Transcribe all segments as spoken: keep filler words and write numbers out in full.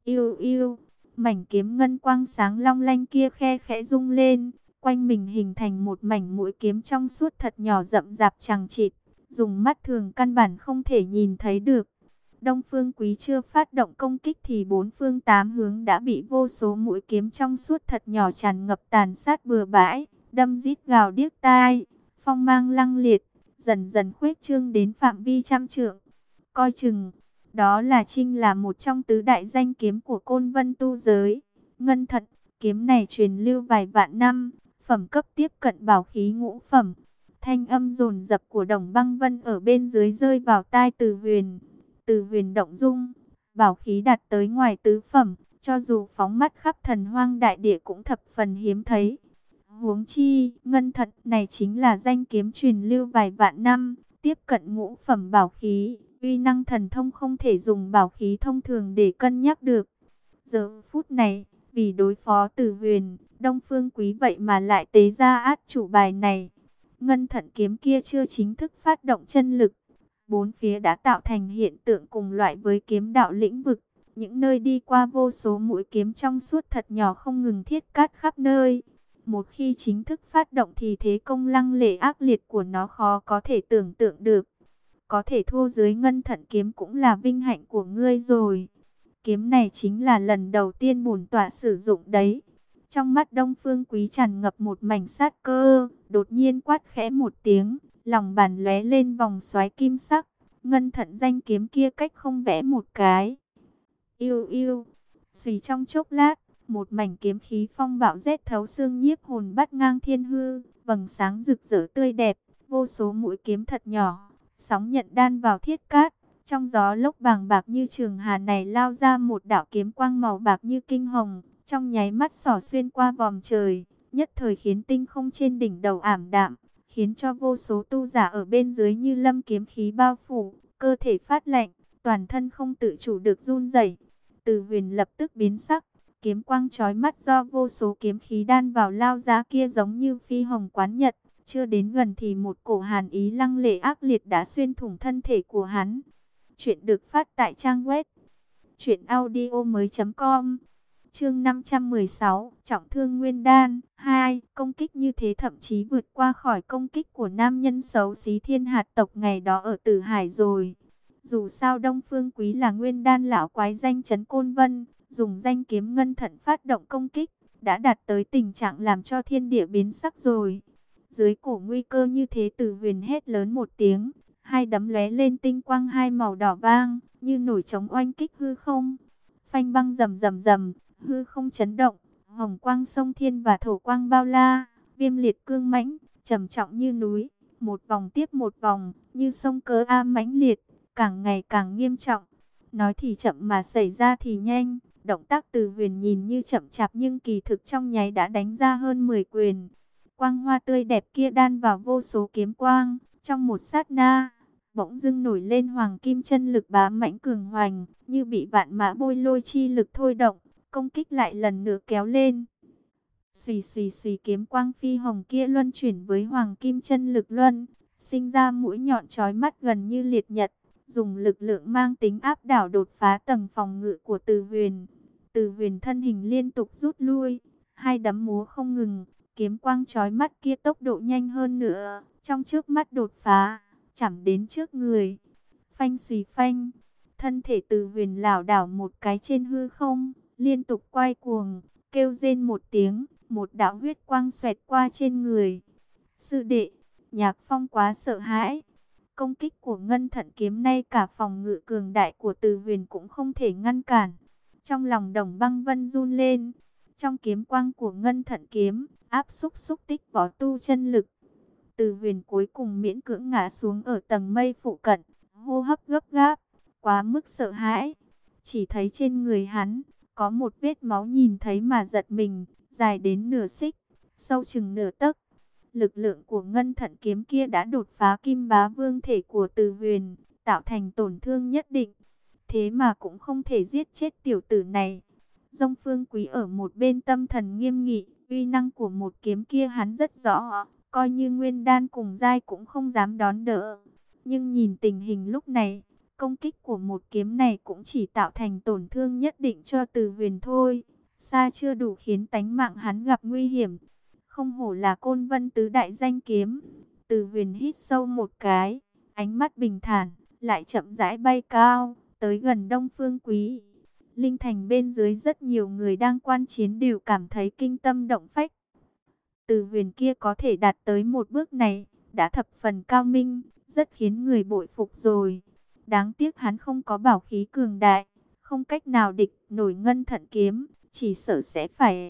Yêu yêu, mảnh kiếm ngân quang sáng long lanh kia khe khẽ rung lên, quanh mình hình thành một mảnh mũi kiếm trong suốt thật nhỏ rậm rạp chằng chịt, dùng mắt thường căn bản không thể nhìn thấy được. Đông Phương Quý chưa phát động công kích thì bốn phương tám hướng đã bị vô số mũi kiếm trong suốt thật nhỏ tràn ngập tàn sát bừa bãi, đâm rít gào điếc tai, phong mang lăng liệt, dần dần khuếch trương đến phạm vi trăm trượng. Coi chừng, đó là Trinh là một trong tứ đại danh kiếm của Côn Vân tu giới. Ngân Thận, kiếm này truyền lưu vài vạn năm, phẩm cấp tiếp cận bảo khí ngũ phẩm. Thanh âm dồn dập của Đồng Băng Vân ở bên dưới rơi vào tai Từ Huyền. Từ Huyền động dung, bảo khí đạt tới ngoài tứ phẩm, cho dù phóng mắt khắp thần hoang đại địa cũng thập phần hiếm thấy. Huống chi, Ngân Thận này chính là danh kiếm truyền lưu vài vạn năm, tiếp cận ngũ phẩm bảo khí, uy năng thần thông không thể dùng bảo khí thông thường để cân nhắc được. Giờ phút này, vì đối phó Từ Huyền, Đông Phương Quý vậy mà lại tế ra át chủ bài này. Ngân Thận kiếm kia chưa chính thức phát động chân lực, bốn phía đã tạo thành hiện tượng cùng loại với kiếm đạo lĩnh vực, những nơi đi qua vô số mũi kiếm trong suốt thật nhỏ không ngừng thiết cát khắp nơi. Một khi chính thức phát động thì thế công lăng lệ ác liệt của nó khó có thể tưởng tượng được. Có thể thua dưới Ngân Thận kiếm cũng là vinh hạnh của ngươi rồi. Kiếm này chính là lần đầu tiên bổn tọa sử dụng đấy. Trong mắt Đông Phương Quý tràn ngập một mảnh sát cơ, đột nhiên quát khẽ một tiếng, lòng bàn lóe lên vòng xoáy kim sắc. Ngân Thận danh kiếm kia cách không vẽ một cái. Yêu yêu, xùy trong chốc lát, một mảnh kiếm khí phong bạo rét thấu xương nhiếp hồn bắt ngang thiên hư, vầng sáng rực rỡ tươi đẹp, vô số mũi kiếm thật nhỏ, sóng nhận đan vào thiết cát. Trong gió lốc bàng bạc như trường hà này lao ra một đạo kiếm quang màu bạc như kinh hồng, trong nháy mắt xỏ xuyên qua vòm trời, nhất thời khiến tinh không trên đỉnh đầu ảm đạm, khiến cho vô số tu giả ở bên dưới như lâm kiếm khí bao phủ, cơ thể phát lạnh, toàn thân không tự chủ được run rẩy. Từ Huyền lập tức biến sắc, kiếm quang chói mắt do vô số kiếm khí đan vào lao ra kia giống như phi hồng quán nhật, chưa đến gần thì một cổ hàn ý lăng lệ ác liệt đã xuyên thủng thân thể của hắn. Chuyện được phát tại trang web truyện audio mới.com. Chương năm trăm mười sáu, trọng thương nguyên đan hai. Công kích như thế thậm chí vượt qua khỏi công kích của nam nhân xấu xí thiên hạt tộc ngày đó ở Tử Hải rồi. Dù sao Đông Phương Quý là nguyên đan lão quái danh chấn Côn Vân, dùng danh kiếm Ngân Thận phát động công kích, đã đạt tới tình trạng làm cho thiên địa biến sắc rồi. Dưới cổ nguy cơ như thế, Từ Huyền hét lớn một tiếng, hai đấm lóe lên tinh quang hai màu đỏ vang, như nổi trống oanh kích hư không. Phanh băng rầm rầm rầm, hư không chấn động, hồng quang sông thiên và thổ quang bao la, viêm liệt cương mãnh, trầm trọng như núi, một vòng tiếp một vòng, như sông Cớ A mãnh liệt, càng ngày càng nghiêm trọng. Nói thì chậm mà xảy ra thì nhanh, động tác Từ Huyền nhìn như chậm chạp nhưng kỳ thực trong nháy đã đánh ra hơn mười quyền. Quang hoa tươi đẹp kia đan vào vô số kiếm quang, trong một sát na, bỗng dưng nổi lên hoàng kim chân lực bá mãnh cường hoành, như bị vạn mã bôi lôi chi lực thôi động, công kích lại lần nữa kéo lên. Xùy xùy xùy, kiếm quang phi hồng kia luân chuyển với hoàng kim chân lực luân, sinh ra mũi nhọn chói mắt gần như liệt nhật, dùng lực lượng mang tính áp đảo đột phá tầng phòng ngự của Từ Huyền. Từ Huyền thân hình liên tục rút lui, hai đấm múa không ngừng, kiếm quang chói mắt kia tốc độ nhanh hơn nữa, trong chớp mắt đột phá, chạm đến trước người. Phanh xùy phanh, thân thể Từ Huyền lảo đảo một cái trên hư không, liên tục quay cuồng, kêu rên một tiếng, một đạo huyết quang xoẹt qua trên người. Sư đệ, Nhạc Phong quá sợ hãi. Công kích của Ngân Thận kiếm nay cả phòng ngự cường đại của Từ Huyền cũng không thể ngăn cản. Trong lòng Đồng Băng Vân run lên, trong kiếm quang của Ngân Thận kiếm, áp xúc xúc tích võ tu chân lực. Từ Huyền cuối cùng miễn cưỡng ngã xuống ở tầng mây phụ cận, hô hấp gấp gáp, quá mức sợ hãi. Chỉ thấy trên người hắn, có một vết máu nhìn thấy mà giật mình, dài đến nửa xích, sâu chừng nửa tấc. Lực lượng của Ngân Thận kiếm kia đã đột phá Kim Bá Vương thể của Từ Huyền, tạo thành tổn thương nhất định. Thế mà cũng không thể giết chết tiểu tử này. Đông Phương Quý ở một bên tâm thần nghiêm nghị, uy năng của một kiếm kia hắn rất rõ, coi như nguyên đan cùng giai cũng không dám đón đỡ. Nhưng nhìn tình hình lúc này, Công kích của một kiếm này cũng chỉ tạo thành tổn thương nhất định cho Từ Huyền thôi, xa chưa đủ khiến tánh mạng hắn gặp nguy hiểm. Không hổ là Côn Vân tứ đại danh kiếm. Từ Huyền hít sâu một cái, ánh mắt bình thản, lại chậm rãi bay cao, tới gần Đông Phương Quý. Linh thành bên dưới rất nhiều người đang quan chiến đều cảm thấy kinh tâm động phách. Từ Huyền kia có thể đạt tới một bước này, đã thập phần cao minh, rất khiến người bội phục rồi. Đáng tiếc hắn không có bảo khí cường đại, không cách nào địch nổi ngân thận kiếm, chỉ sợ sẽ phải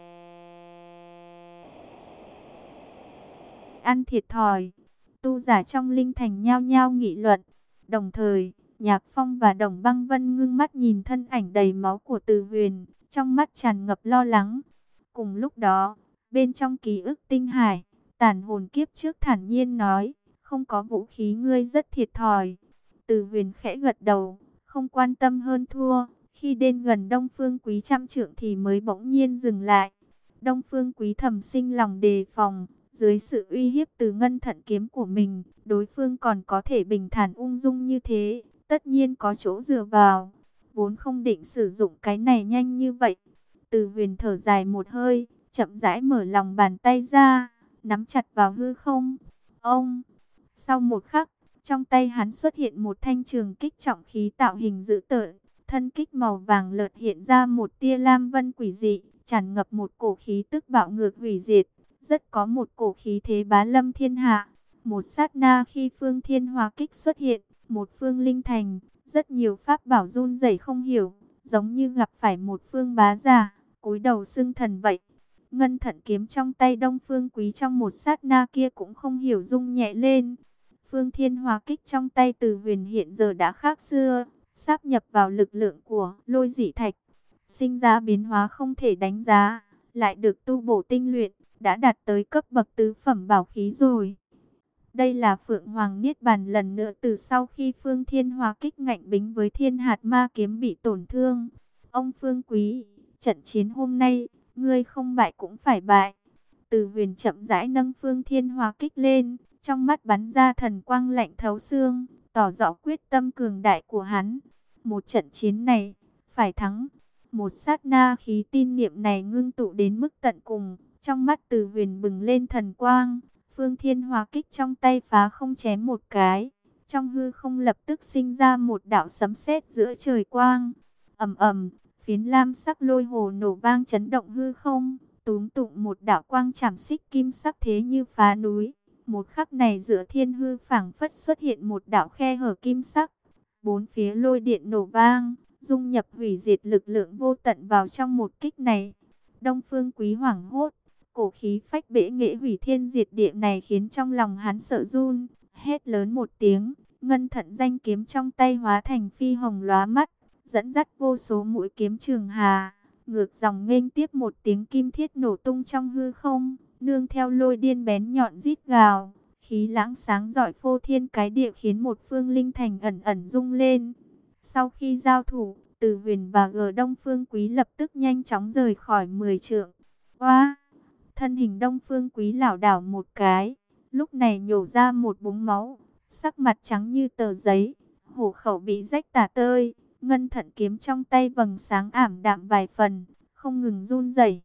ăn thiệt thòi. Tu giả trong linh thành nhao nhao nghị luận. Đồng thời, Nhạc Phong và Đồng Băng Vân ngưng mắt nhìn thân ảnh đầy máu của Từ Huyền, trong mắt tràn ngập lo lắng. Cùng lúc đó, bên trong ký ức tinh hải, tàn hồn kiếp trước thản nhiên nói, không có vũ khí ngươi rất thiệt thòi. Từ Huyền khẽ gật đầu, không quan tâm hơn thua. Khi đến gần Đông Phương Quý trăm trượng thì mới bỗng nhiên dừng lại. Đông Phương Quý thầm sinh lòng đề phòng. Dưới sự uy hiếp từ ngân thận kiếm của mình, đối phương còn có thể bình thản ung dung như thế, tất nhiên có chỗ dựa vào. Vốn không định sử dụng cái này nhanh như vậy. Từ Huyền thở dài một hơi, chậm rãi mở lòng bàn tay ra, nắm chặt vào hư không. Ông, sau một khắc, trong tay hắn xuất hiện một thanh trường kích trọng khí tạo hình dữ tợn, thân kích màu vàng lợt hiện ra một tia lam vân quỷ dị, tràn ngập một cổ khí tức bạo ngược hủy diệt. Rất có một cổ khí thế bá lâm thiên hạ. Một sát na khi phương thiên hóa kích xuất hiện, một phương linh thành, rất nhiều pháp bảo run rẩy không hiểu, giống như gặp phải một phương bá giả, cúi đầu xưng thần vậy. Ngân thận kiếm trong tay Đông Phương Quý trong một sát na kia cũng không hiểu rung nhẹ lên. Phương thiên hóa kích trong tay Từ Huyền hiện giờ đã khác xưa, sáp nhập vào lực lượng của lôi dị thạch, sinh ra biến hóa không thể đánh giá, lại được tu bổ tinh luyện, đã đạt tới cấp bậc tứ phẩm bảo khí rồi. Đây là Phượng Hoàng Niết Bàn lần nữa từ sau khi Phương Thiên Hóa kích ngạnh bính với Thiên Hạt Ma kiếm bị tổn thương. Ông Phương Quý, trận chiến hôm nay, ngươi không bại cũng phải bại. Từ Huyền chậm rãi nâng Phương Thiên Hóa kích lên, trong mắt bắn ra thần quang lạnh thấu xương, tỏ rõ quyết tâm cường đại của hắn. Một trận chiến này, phải thắng. Một sát na khí tin niệm này ngưng tụ đến mức tận cùng. Trong mắt Từ Huyền bừng lên thần quang, Phương Thiên Hóa kích trong tay phá không chém một cái. Trong hư không lập tức sinh ra một đạo sấm sét giữa trời quang. Ầm ầm, phiến lam sắc lôi hồ nổ vang chấn động hư không, túm tụng một đạo quang chảm xích kim sắc thế như phá núi. Một khắc này giữa thiên hư phảng phất xuất hiện một đạo khe hở kim sắc. Bốn phía lôi điện nổ vang, dung nhập hủy diệt lực lượng vô tận vào trong một kích này. Đông Phương Quý hoảng hốt. Cổ khí phách bể nghệ hủy thiên diệt địa này khiến trong lòng hắn sợ run, hét lớn một tiếng, ngân thận danh kiếm trong tay hóa thành phi hồng lóa mắt, dẫn dắt vô số mũi kiếm trường hà, ngược dòng nghênh tiếp một tiếng kim thiết nổ tung trong hư không, nương theo lôi điên bén nhọn rít gào, khí lãng sáng rọi phô thiên cái địa khiến một phương linh thành ẩn ẩn rung lên. Sau khi giao thủ, Từ Huyền và G Đông Phương Quý lập tức nhanh chóng rời khỏi mười trượng. Oa! Thân hình Đông Phương Quý lảo đảo một cái, lúc này nhổ ra một búng máu, sắc mặt trắng như tờ giấy, hổ khẩu bị rách tả tơi, ngân thận kiếm trong tay vầng sáng ảm đạm vài phần, không ngừng run rẩy.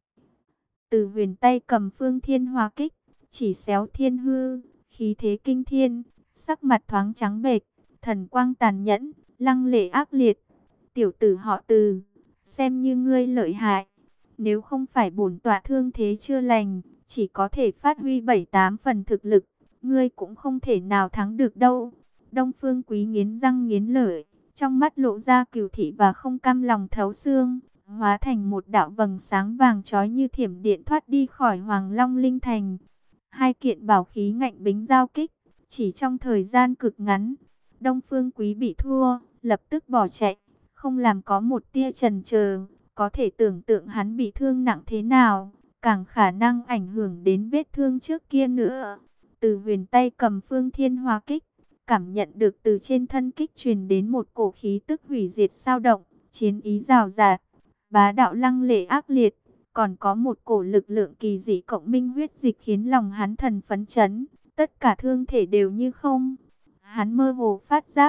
Từ Huyền tay cầm Phương Thiên Hóa kích, chỉ xéo thiên hư, khí thế kinh thiên, sắc mặt thoáng trắng bệch, thần quang tàn nhẫn, lăng lệ ác liệt. Tiểu tử họ Từ, xem như ngươi lợi hại. Nếu không phải bổn tọa thương thế chưa lành, chỉ có thể phát huy bảy tám phần thực lực, ngươi cũng không thể nào thắng được đâu. Đông Phương Quý nghiến răng nghiến lợi, trong mắt lộ ra cừu thị và không cam lòng thấu xương, hóa thành một đạo vầng sáng vàng chói như thiểm điện thoát đi khỏi Hoàng Long Linh Thành. Hai kiện bảo khí ngạnh bính giao kích, chỉ trong thời gian cực ngắn, Đông Phương Quý bị thua, lập tức bỏ chạy, không làm có một tia chần chờ. Có thể tưởng tượng hắn bị thương nặng thế nào, càng khả năng ảnh hưởng đến vết thương trước kia nữa. Từ Huyền tay cầm Phương Thiên Hóa kích, cảm nhận được từ trên thân kích truyền đến một cổ khí tức hủy diệt sao động, chiến ý rào rạt, bá đạo lăng lệ ác liệt, còn có một cổ lực lượng kỳ dị cộng minh huyết dịch khiến lòng hắn thần phấn chấn, tất cả thương thể đều như không. Hắn mơ hồ phát giác,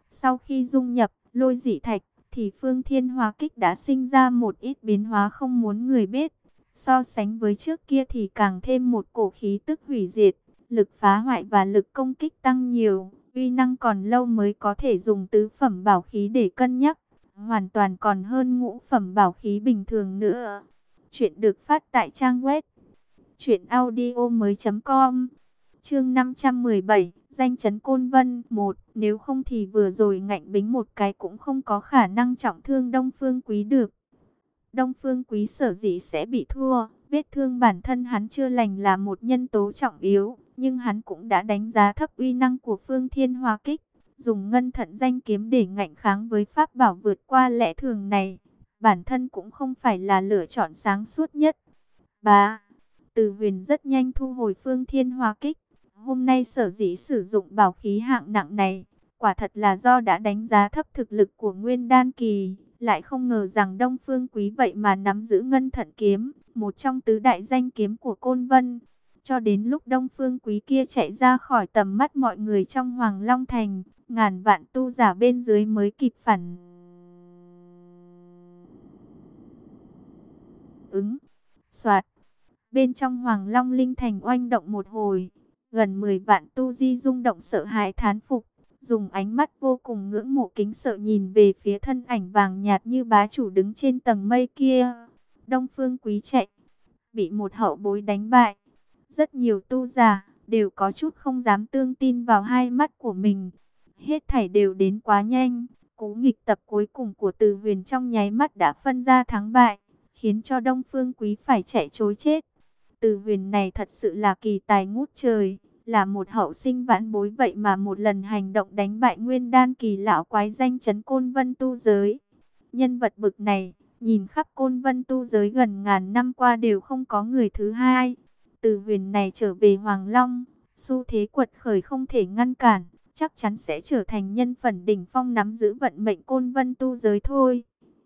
Sau khi dung nhập lôi dị thạch, thì Phương Thiên Hỏa Kích đã sinh ra một ít biến hóa không muốn người biết. So sánh với trước kia thì càng thêm một cổ khí tức hủy diệt, lực phá hoại và lực công kích tăng nhiều. Uy năng còn lâu mới có thể dùng tứ phẩm bảo khí để cân nhắc, hoàn toàn còn hơn ngũ phẩm bảo khí bình thường nữa. Chuyện được phát tại trang web truyện audio mới chấm com. Chương năm trăm mười bảy, danh chấn Côn Vân một. Nếu không thì vừa rồi ngạnh bính một cái cũng không có khả năng trọng thương Đông Phương Quý được. Đông Phương Quý sở dĩ sẽ bị thua, vết thương bản thân hắn chưa lành là một nhân tố trọng yếu, nhưng hắn cũng đã đánh giá thấp uy năng của Phương Thiên Hỏa Kích, dùng ngân thận danh kiếm để ngạnh kháng với pháp bảo vượt qua lẽ thường này, bản thân cũng không phải là lựa chọn sáng suốt nhất. Ba, Từ Huyền rất nhanh thu hồi Phương Thiên Hỏa Kích, hôm nay sở dĩ sử dụng bảo khí hạng nặng này, quả thật là do đã đánh giá thấp thực lực của Nguyên Đan Kỳ. Lại không ngờ rằng Đông Phương Quý vậy mà nắm giữ ngân thận kiếm, một trong tứ đại danh kiếm của Côn Vân. Cho đến lúc Đông Phương Quý kia chạy ra khỏi tầm mắt mọi người trong Hoàng Long Thành, ngàn vạn tu giả bên dưới mới kịp phản ứng. Soạt, bên trong Hoàng Long Linh Thành oanh động một hồi, gần mười vạn tu di rung động sợ hãi thán phục, dùng ánh mắt vô cùng ngưỡng mộ kính sợ nhìn về phía thân ảnh vàng nhạt như bá chủ đứng trên tầng mây kia. Đông Phương Quý chạy, bị một hậu bối đánh bại. Rất nhiều tu giả đều có chút không dám tương tin vào hai mắt của mình. Hết thảy đều đến quá nhanh. Cú nghịch tập cuối cùng của Từ Huyền trong nháy mắt đã phân ra thắng bại, khiến cho Đông Phương Quý phải chạy trối chết. Từ Huyền này thật sự là kỳ tài ngút trời, là một hậu sinh vãn bối, vậy mà một lần hành động đánh bại Nguyên Đan Kỳ lão quái danh chấn Côn Vân tu giới. Nhân vật bực này, nhìn khắp Côn Vân tu giới gần ngàn năm qua đều không có người thứ hai. Từ Huyền này trở về Hoàng Long, xu thế quật khởi không thể ngăn cản, chắc chắn sẽ trở thành nhân phẩm đỉnh phong nắm giữ vận mệnh Côn Vân tu giới thôi.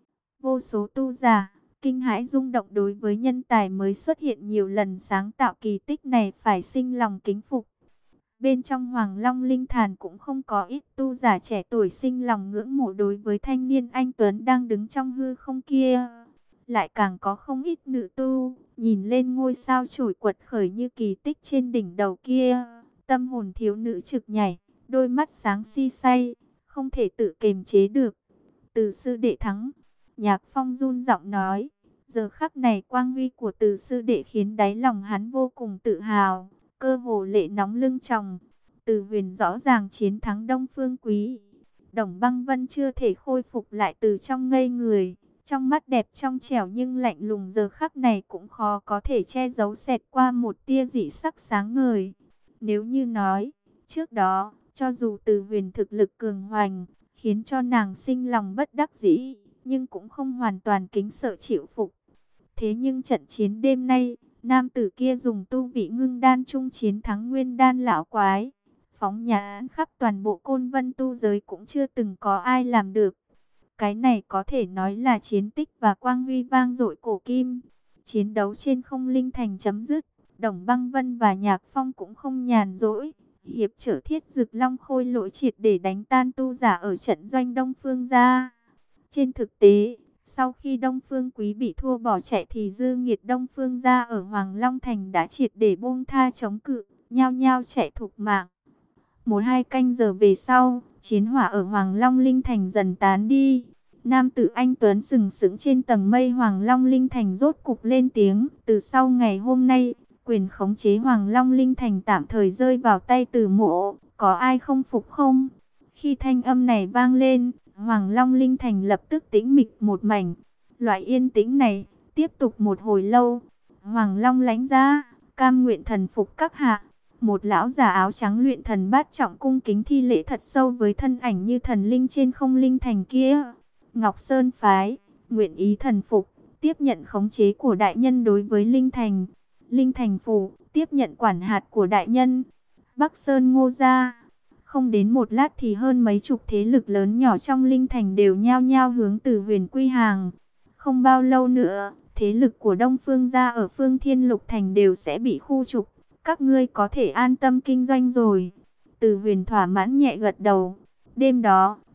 Vô số tu giả kinh hãi rung động đối với nhân tài mới xuất hiện nhiều lần sáng tạo kỳ tích này phải sinh lòng kính phục. Bên trong Hoàng Long Linh Thàn cũng không có ít tu giả trẻ tuổi sinh lòng ngưỡng mộ đối với thanh niên anh tuấn đang đứng trong hư không kia. Lại càng có không ít nữ tu, nhìn lên ngôi sao trổi quật khởi như kỳ tích trên đỉnh đầu kia. Tâm hồn thiếu nữ trực nhảy, đôi mắt sáng si say, không thể tự kiềm chế được. Từ sư đệ thắng, Nhạc Phong run giọng nói. Giờ khắc này quang huy của Từ sư đệ khiến đáy lòng hắn vô cùng tự hào, cơ hồ lệ nóng lưng tròng. Từ Huyền rõ ràng chiến thắng Đông Phương Quý. Đồng Băng Vân chưa thể khôi phục lại từ trong ngây người, trong mắt đẹp trong trẻo nhưng lạnh lùng giờ khắc này cũng khó có thể che giấu xẹt qua một tia dị sắc sáng ngời. Nếu như nói, trước đó, cho dù Từ Huyền thực lực cường hoành, khiến cho nàng sinh lòng bất đắc dĩ, nhưng cũng không hoàn toàn kính sợ chịu phục. Thế nhưng trận chiến đêm nay, nam tử kia dùng tu vị ngưng đan trung chiến thắng Nguyên Đan lão quái, phóng nhãn khắp toàn bộ Côn Vân tu giới cũng chưa từng có ai làm được. Cái này có thể nói là chiến tích và quang huy vang dội cổ kim. Chiến đấu trên không linh thành chấm dứt, Đồng Băng Vân và Nhạc Phong cũng không nhàn rỗi, hiệp trở Thiết Dực Long Khôi Lỗi triệt để đánh tan tu giả ở trận doanh Đông Phương gia. Trên thực tế, sau khi Đông Phương Quý bị thua bỏ chạy thì dư nghiệt Đông Phương gia ở Hoàng Long Thành đã triệt để buông tha chống cự, nhao nhao chạy thục mạng. Một hai canh giờ về sau, chiến hỏa ở Hoàng Long Linh Thành dần tán đi. Nam tử anh tuấn sừng sững trên tầng mây Hoàng Long Linh Thành rốt cục lên tiếng. Từ sau ngày hôm nay, quyền khống chế Hoàng Long Linh Thành tạm thời rơi vào tay Từ Mộ. Có ai không phục không? Khi thanh âm này vang lên, Hoàng Long Linh Thành lập tức tĩnh mịch một mảnh. Loại yên tĩnh này tiếp tục một hồi lâu. Hoàng Long lãnh ra, cam nguyện thần phục các hạ. Một lão già áo trắng luyện thần bát trọng cung kính thi lễ thật sâu với thân ảnh như thần linh trên không linh thành kia. Ngọc Sơn phái, nguyện ý thần phục, tiếp nhận khống chế của đại nhân đối với linh thành. Linh thành phủ, tiếp nhận quản hạt của đại nhân. Bắc Sơn Ngô gia. Không đến một lát thì hơn mấy chục thế lực lớn nhỏ trong linh thành đều nhao nhao hướng Từ Huyền quy hàng. Không bao lâu nữa, thế lực của Đông Phương gia ở Phương Thiên Lục Thành đều sẽ bị khu trục. Các ngươi có thể an tâm kinh doanh rồi. Từ Huyền thỏa mãn nhẹ gật đầu. Đêm đó,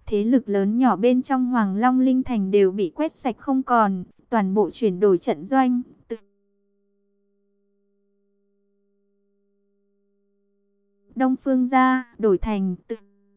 thế lực lớn nhỏ bên trong Hoàng Long Linh Thành đều bị quét sạch không còn, toàn bộ chuyển đổi trận doanh. Từ Đông Phương gia đổi thành từ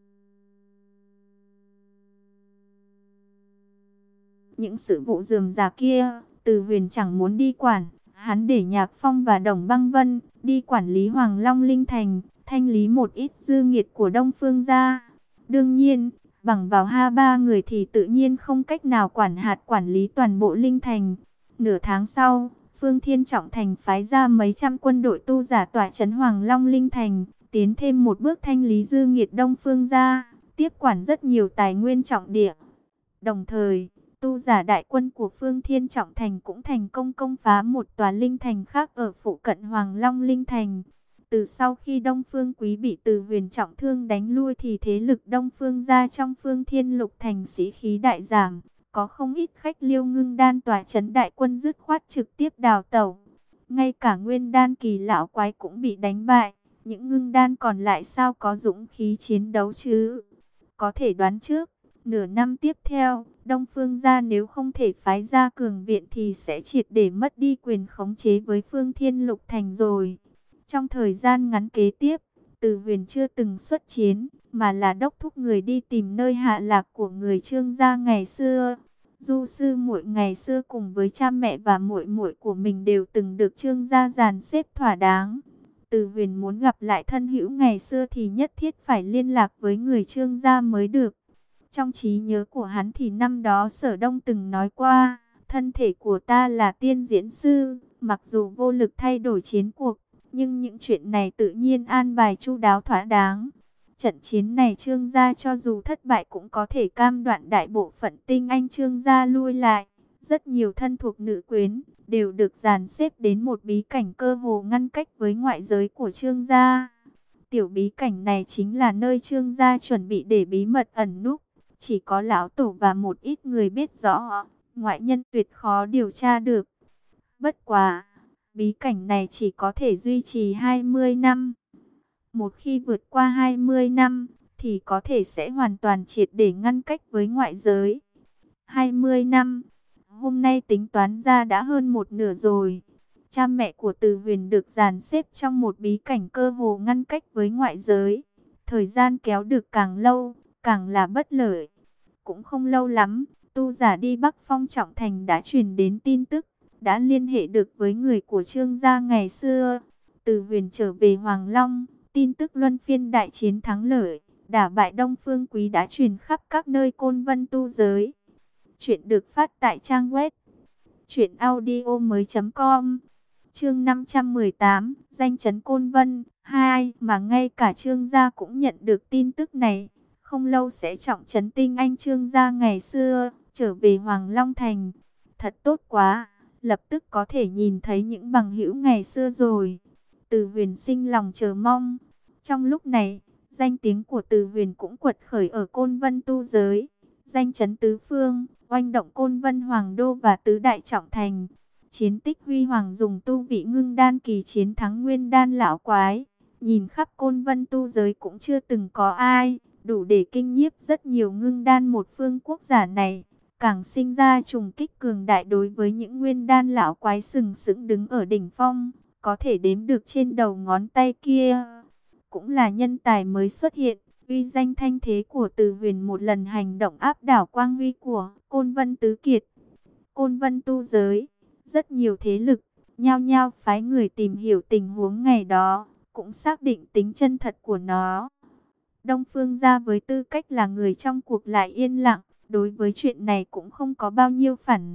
những sự vụ rườm rà kia, Từ Huyền chẳng muốn đi quản, hắn để Nhạc Phong và Đồng Băng Vân đi quản lý Hoàng Long Linh Thành, thanh lý một ít dư nghiệt của Đông Phương gia. Đương nhiên, bằng vào hai ba người thì tự nhiên không cách nào quản hạt quản lý toàn bộ Linh Thành. Nửa tháng sau, Phương Thiên Trọng Thành phái ra mấy trăm quân đội tu giả tỏa trấn Hoàng Long Linh Thành, tiến thêm một bước thanh lý dư nghiệt Đông Phương gia, tiếp quản rất nhiều tài nguyên trọng địa. Đồng thời, tu giả đại quân của Phương Thiên Trọng Thành cũng thành công công phá một tòa linh thành khác ở phụ cận Hoàng Long Linh Thành. Từ sau khi Đông Phương Quý bị Từ Huyền trọng thương đánh lui thì thế lực Đông Phương gia trong Phương Thiên Lục Thành sĩ khí đại giảm, có không ít khách Liêu Ngưng Đan tỏa trấn đại quân dứt khoát trực tiếp đào tẩu. Ngay cả Nguyên Đan kỳ lão quái cũng bị đánh bại, những Ngưng Đan còn lại sao có dũng khí chiến đấu chứ? Có thể đoán trước, nửa năm tiếp theo, Đông Phương gia nếu không thể phái ra cường viện thì sẽ triệt để mất đi quyền khống chế với Phương Thiên Lục Thành rồi. Trong thời gian ngắn kế tiếp, Từ Huyền chưa từng xuất chiến, mà là đốc thúc người đi tìm nơi hạ lạc của người Trương gia ngày xưa. Du sư muội ngày xưa cùng với cha mẹ và muội muội của mình đều từng được Trương gia dàn xếp thỏa đáng. Từ Huyền muốn gặp lại thân hữu ngày xưa thì nhất thiết phải liên lạc với người Trương gia mới được. Trong trí nhớ của hắn thì năm đó Sở Đông từng nói qua, thân thể của ta là tiên diễn sư, mặc dù vô lực thay đổi chiến cuộc, nhưng những chuyện này tự nhiên an bài chu đáo thỏa đáng. Trận chiến này Trương gia cho dù thất bại cũng có thể cam đoan đại bộ phận tinh anh Trương gia lui lại. Rất nhiều thân thuộc nữ quyến đều được dàn xếp đến một bí cảnh cơ hồ ngăn cách với ngoại giới của Trương gia. Tiểu bí cảnh này chính là nơi Trương gia chuẩn bị để bí mật ẩn núp. Chỉ có lão tổ và một ít người biết rõ, ngoại nhân tuyệt khó điều tra được. Bất quá, bí cảnh này chỉ có thể duy trì hai mươi năm. Một khi vượt qua hai mươi năm, thì có thể sẽ hoàn toàn triệt để ngăn cách với ngoại giới. hai mươi năm, hôm nay tính toán ra đã hơn một nửa rồi. Cha mẹ của Từ Huyền được dàn xếp trong một bí cảnh cơ hồ ngăn cách với ngoại giới. Thời gian kéo được càng lâu, càng là bất lợi. Cũng không lâu lắm, tu giả đi Bắc Phong Trọng Thành đã truyền đến tin tức, đã liên hệ được với người của Trương gia ngày xưa. Từ Huyền trở về Hoàng Long, tin tức luân phiên đại chiến thắng lợi, đả bại Đông Phương Quý đã truyền khắp các nơi Côn Vân tu giới. Chuyện được phát tại trang web truyện audio mới chấm com. Chương năm trăm mười tám, danh chấn Côn Vân hai, mà ngay cả Trương gia cũng nhận được tin tức này. Không lâu sẽ trọng trấn tinh anh Trương gia ngày xưa, trở về Hoàng Long Thành. Thật tốt quá, lập tức có thể nhìn thấy những bằng hữu ngày xưa rồi. Từ Huyền sinh lòng chờ mong. Trong lúc này, danh tiếng của Từ Huyền cũng quật khởi ở Côn Vân tu giới. Danh chấn tứ phương, oanh động Côn Vân Hoàng Đô và tứ đại trọng thành. Chiến tích huy hoàng dùng tu vị ngưng đan kỳ chiến thắng nguyên đan lão quái. Nhìn khắp Côn Vân tu giới cũng chưa từng có ai, đủ để kinh nhiếp rất nhiều ngưng đan một phương quốc giả này. Càng sinh ra trùng kích cường đại đối với những nguyên đan lão quái sừng sững đứng ở đỉnh phong, có thể đếm được trên đầu ngón tay kia. Cũng là nhân tài mới xuất hiện, uy danh thanh thế của Từ Huyền một lần hành động áp đảo quang huy của Côn Vân tứ kiệt. Côn Vân tu giới, rất nhiều thế lực, nhao nhao phái người tìm hiểu tình huống ngày đó, cũng xác định tính chân thật của nó. Đông Phương gia với tư cách là người trong cuộc lại yên lặng, đối với chuyện này cũng không có bao nhiêu phản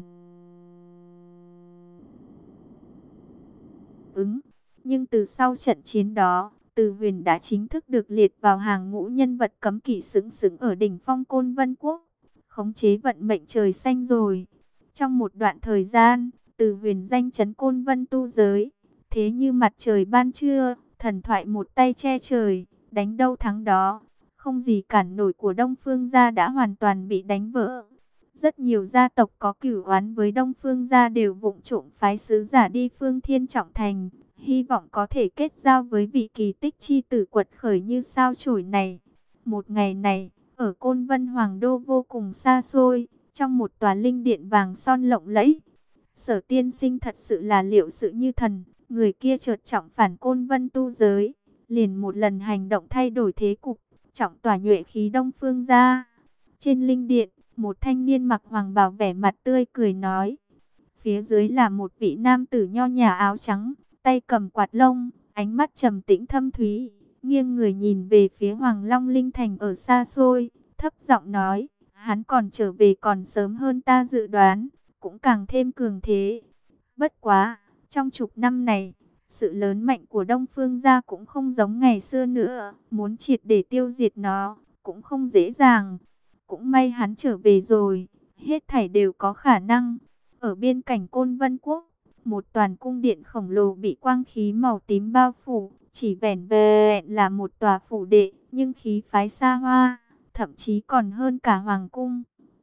ứng. Nhưng từ sau trận chiến đó, Từ Huyền đã chính thức được liệt vào hàng ngũ nhân vật cấm kỵ xứng xứng ở đỉnh phong Côn Vân Quốc, khống chế vận mệnh trời xanh rồi. Trong một đoạn thời gian, Từ Huyền danh chấn Côn Vân tu giới, thế như mặt trời ban trưa, thần thoại một tay che trời, đánh đâu thắng đó. Không gì cản nổi của Đông Phương gia đã hoàn toàn bị đánh vỡ. Rất nhiều gia tộc có cửu oán với Đông Phương gia đều vụng trộm phái sứ giả đi Phương Thiên Trọng Thành, hy vọng có thể kết giao với vị kỳ tích chi tử quật khởi như sao chổi này. Một ngày này, ở Côn Vân Hoàng Đô vô cùng xa xôi, trong một tòa linh điện vàng son lộng lẫy. Sở tiên sinh thật sự là liệu sự như thần, người kia chợt trọng phản Côn Vân tu giới, liền một lần hành động thay đổi thế cục, trọng tỏa nhuệ khí Đông Phương ra. Trên linh điện, một thanh niên mặc hoàng bào vẻ mặt tươi cười nói. Phía dưới là một vị nam tử nho nhã áo trắng, tay cầm quạt lông, ánh mắt trầm tĩnh thâm thúy, nghiêng người nhìn về phía Hoàng Long Linh Thành ở xa xôi, thấp giọng nói, hắn còn trở về còn sớm hơn ta dự đoán, cũng càng thêm cường thế. Bất quá, trong chục năm này, sự lớn mạnh của Đông Phương gia cũng không giống ngày xưa nữa, muốn triệt để tiêu diệt nó, cũng không dễ dàng. Cũng may hắn trở về rồi, hết thảy đều có khả năng. Ở biên cảnh Côn Vân Quốc, một toàn cung điện khổng lồ bị quang khí màu tím bao phủ, chỉ vẻn vẹn là một tòa phủ đệ, nhưng khí phái xa hoa, thậm chí còn hơn cả hoàng cung.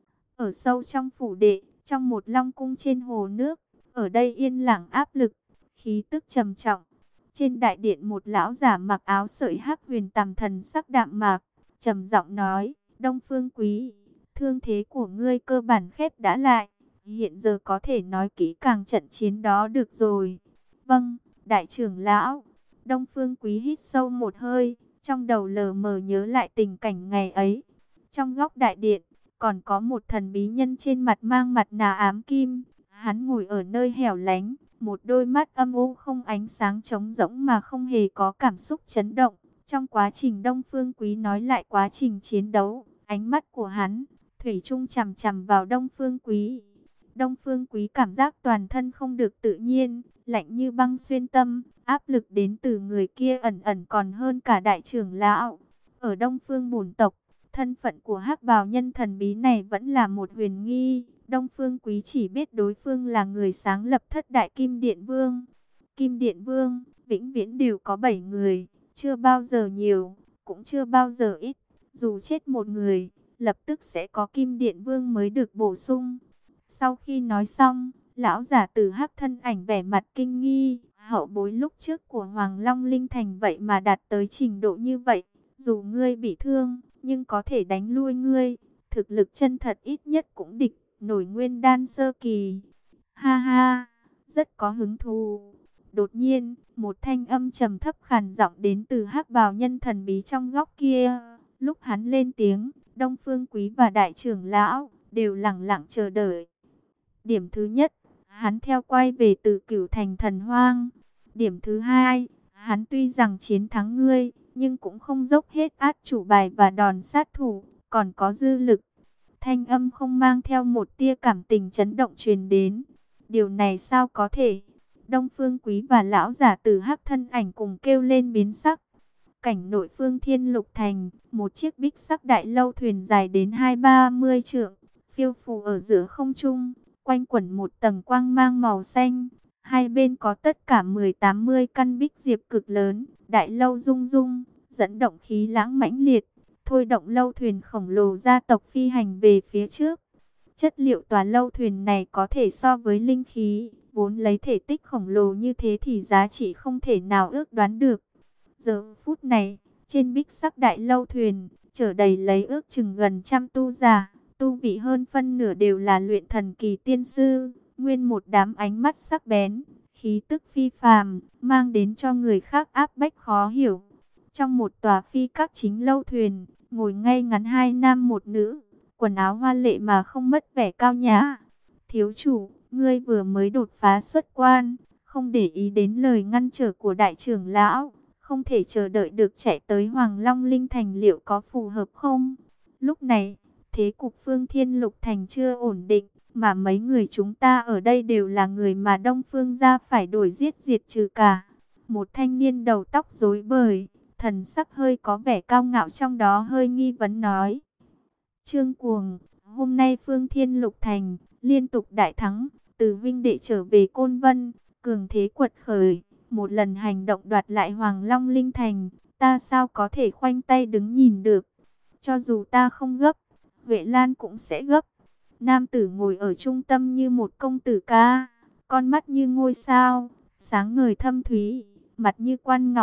Ở sâu trong phủ đệ, trong một long cung trên hồ nước, ở đây yên lặng áp lực, khí tức trầm trọng. Trên đại điện một lão giả mặc áo sợi hắc huyền tằm thần sắc đạm mạc, trầm giọng nói, Đông Phương Quý, thương thế của ngươi cơ bản khép đã lại, hiện giờ có thể nói kỹ càng trận chiến đó được rồi. Vâng, đại trưởng lão. Đông Phương Quý hít sâu một hơi, trong đầu lờ mờ nhớ lại tình cảnh ngày ấy. Trong góc đại điện, còn có một thần bí nhân trên mặt mang mặt nạ ám kim. Hắn ngồi ở nơi hẻo lánh, một đôi mắt âm u không ánh sáng trống rỗng mà không hề có cảm xúc chấn động. Trong quá trình Đông Phương Quý nói lại quá trình chiến đấu, ánh mắt của hắn, thủy chung chằm chằm vào Đông Phương Quý. Đông Phương Quý cảm giác toàn thân không được tự nhiên, lạnh như băng xuyên tâm, áp lực đến từ người kia ẩn ẩn còn hơn cả đại trưởng lão. Ở Đông Phương bổn tộc, thân phận của hắc bào nhân thần bí này vẫn là một huyền nghi. Đông Phương Quý chỉ biết đối phương là người sáng lập thất đại Kim Điện Vương. Kim Điện Vương, vĩnh viễn đều có bảy người, chưa bao giờ nhiều, cũng chưa bao giờ ít. Dù chết một người, lập tức sẽ có Kim Điện Vương mới được bổ sung. Sau khi nói xong, lão giả tử hắc thân ảnh vẻ mặt kinh nghi, hậu bối lúc trước của Hoàng Long Linh Thành vậy mà đạt tới trình độ như vậy. Dù ngươi bị thương, nhưng có thể đánh lui ngươi, thực lực chân thật ít nhất cũng địch nổi nguyên đan sơ kỳ. Ha ha, rất có hứng thú. Đột nhiên, một thanh âm trầm thấp khàn giọng đến từ hắc bào nhân thần bí trong góc kia. Lúc hắn lên tiếng, Đông Phương Quý và đại trưởng lão đều lặng lặng chờ đợi. Điểm thứ nhất, hắn theo quay về từ Cửu Thành Thần Hoang. Điểm thứ hai, hắn tuy rằng chiến thắng ngươi, nhưng cũng không dốc hết át chủ bài và đòn sát thủ, còn có dư lực. Thanh âm không mang theo một tia cảm tình chấn động truyền đến. Điều này sao có thể? Đông Phương Quý và lão giả tử hắc thân ảnh cùng kêu lên biến sắc. Cảnh nội Phương Thiên Lục Thành, một chiếc bích sắc đại lâu thuyền dài đến hai ba mươi trượng, phiêu phù ở giữa không trung, quanh quẩn một tầng quang mang màu xanh. Hai bên có tất cả mười tám mươi căn bích diệp cực lớn, đại lâu rung rung, dẫn động khí lãng mãnh liệt, thôi động lâu thuyền khổng lồ gia tộc phi hành về phía trước. Chất liệu tòa lâu thuyền này có thể so với linh khí, vốn lấy thể tích khổng lồ như thế thì giá trị không thể nào ước đoán được. Giờ phút này, trên bích sắc đại lâu thuyền, chở đầy lấy ước chừng gần trăm tu giả, tu vị hơn phân nửa đều là luyện thần kỳ tiên sư, nguyên một đám ánh mắt sắc bén, khí tức phi phàm, mang đến cho người khác áp bách khó hiểu. Trong một tòa phi các chính lâu thuyền, ngồi ngay ngắn hai nam một nữ, quần áo hoa lệ mà không mất vẻ cao nhã. Thiếu chủ, ngươi vừa mới đột phá xuất quan, không để ý đến lời ngăn trở của đại trưởng lão, không thể chờ đợi được chạy tới Hoàng Long Linh Thành liệu có phù hợp không? Lúc này, thế cục Phương Thiên Lục Thành chưa ổn định, mà mấy người chúng ta ở đây đều là người mà Đông Phương gia phải đuổi giết diệt trừ cả. Một thanh niên đầu tóc rối bời, thần sắc hơi có vẻ cao ngạo trong đó hơi nghi vấn nói. Trương Cuồng, hôm nay Phương Thiên Lục Thành liên tục đại thắng, từ vinh đệ trở về Côn Vân, cường thế quật khởi, một lần hành động đoạt lại Hoàng Long Linh Thành, ta sao có thể khoanh tay đứng nhìn được. Cho dù ta không gấp, Huệ Lan cũng sẽ gấp. Nam tử ngồi ở trung tâm như một công tử ca, con mắt như ngôi sao, sáng ngời thâm thúy, mặt như quan ngọc,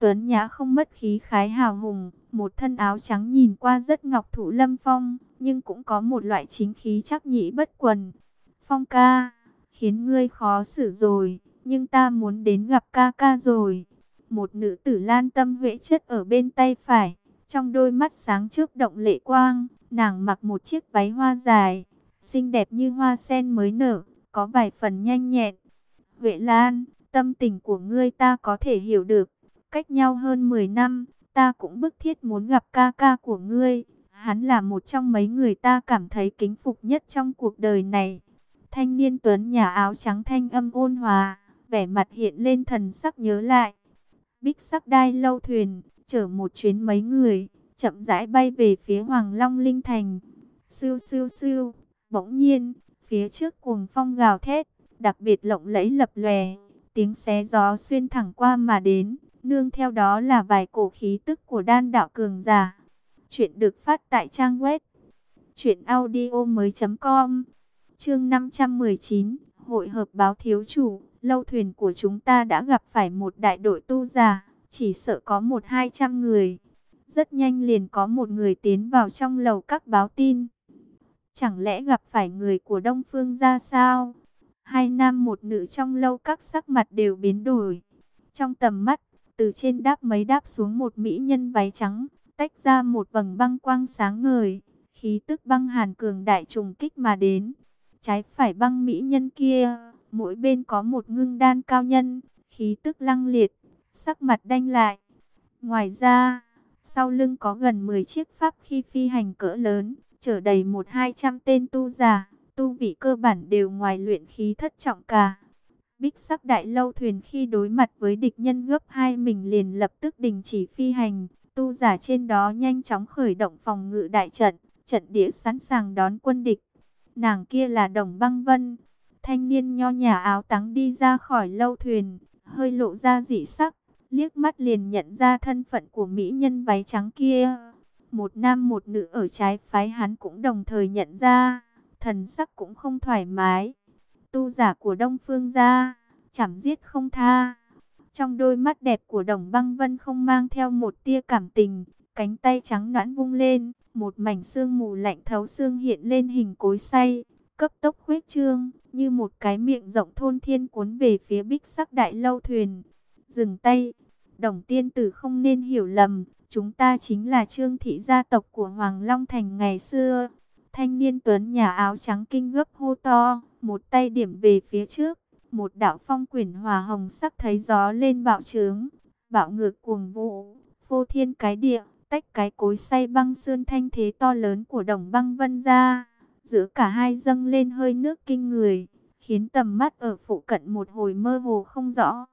tuấn nhã không mất khí khái hào hùng, một thân áo trắng nhìn qua rất ngọc thụ lâm phong, nhưng cũng có một loại chính khí chắc nhĩ bất quần. Phong ca, khiến ngươi khó xử rồi, nhưng ta muốn đến gặp ca ca rồi. Một nữ tử lan tâm huệ chất ở bên tay phải, trong đôi mắt sáng chớp động lệ quang, nàng mặc một chiếc váy hoa dài, xinh đẹp như hoa sen mới nở, có vài phần nhanh nhẹn. Huệ Lan, tâm tình của ngươi ta có thể hiểu được, cách nhau hơn mười năm, ta cũng bức thiết muốn gặp ca ca của ngươi. Hắn là một trong mấy người ta cảm thấy kính phục nhất trong cuộc đời này. Thanh niên tuấn nhà áo trắng thanh âm ôn hòa, vẻ mặt hiện lên thần sắc nhớ lại. Bích sắc đai lâu thuyền, chở một chuyến mấy người, chậm rãi bay về phía Hoàng Long Linh Thành. Sưu sưu sưu, bỗng nhiên, phía trước cuồng phong gào thét, đặc biệt lộng lẫy lập lòe, tiếng xé gió xuyên thẳng qua mà đến, nương theo đó là vài cổ khí tức của đan đạo cường giả. Chuyện được phát tại trang web truyện audio mới.com. Chương năm trăm mười chín, hội hợp báo thiếu chủ. Lâu thuyền của chúng ta đã gặp phải một đại đội tu giả, chỉ sợ có một hai trăm người. Rất nhanh liền có một người tiến vào trong lầu các báo tin. Chẳng lẽ gặp phải người của Đông Phương ra sao? Hai nam một nữ trong lâu các sắc mặt đều biến đổi. Trong tầm mắt, từ trên đáp mấy đáp xuống một mỹ nhân váy trắng, tách ra một vầng băng quang sáng ngời, khí tức băng hàn cường đại trùng kích mà đến. Trái phải băng mỹ nhân kia, mỗi bên có một ngưng đan cao nhân, khí tức lăng liệt, sắc mặt đanh lại. Ngoài ra, sau lưng có gần mười chiếc pháp khí phi hành cỡ lớn, chở đầy một hai trăm tên tu giả, tu vị cơ bản đều ngoài luyện khí thất trọng cả. Bích sắc đại lâu thuyền khi đối mặt với địch nhân gấp hai mình liền lập tức đình chỉ phi hành, tu giả trên đó nhanh chóng khởi động phòng ngự đại trận, trận địa sẵn sàng đón quân địch. Nàng kia là Đồng Băng Vân, thanh niên nho nhã áo trắng đi ra khỏi lâu thuyền, hơi lộ ra dị sắc, liếc mắt liền nhận ra thân phận của mỹ nhân váy trắng kia. Một nam một nữ ở trái phái hắn cũng đồng thời nhận ra, thần sắc cũng không thoải mái. Tu giả của Đông Phương gia, chảm giết không tha. Trong đôi mắt đẹp của Đồng Băng Vân không mang theo một tia cảm tình, cánh tay trắng nõn vung lên, một mảnh sương mù lạnh thấu xương hiện lên hình cối xay, cấp tốc khuếch trương, như một cái miệng rộng thôn thiên cuốn về phía bích sắc đại lâu thuyền. Dừng tay, Đồng tiên tử không nên hiểu lầm, chúng ta chính là Trương thị gia tộc của Hoàng Long Thành ngày xưa. Thanh niên tuấn nhà áo trắng kinh gấp hô to, một tay điểm về phía trước, một đạo phong quyển hòa hồng sắc thấy gió lên bạo trướng, bạo ngược cuồng vũ, phô thiên cái địa, tách cái cối xay băng sương thanh thế to lớn của Đồng Băng Vân ra, giữa cả hai dâng lên hơi nước kinh người, khiến tầm mắt ở phụ cận một hồi mơ hồ không rõ.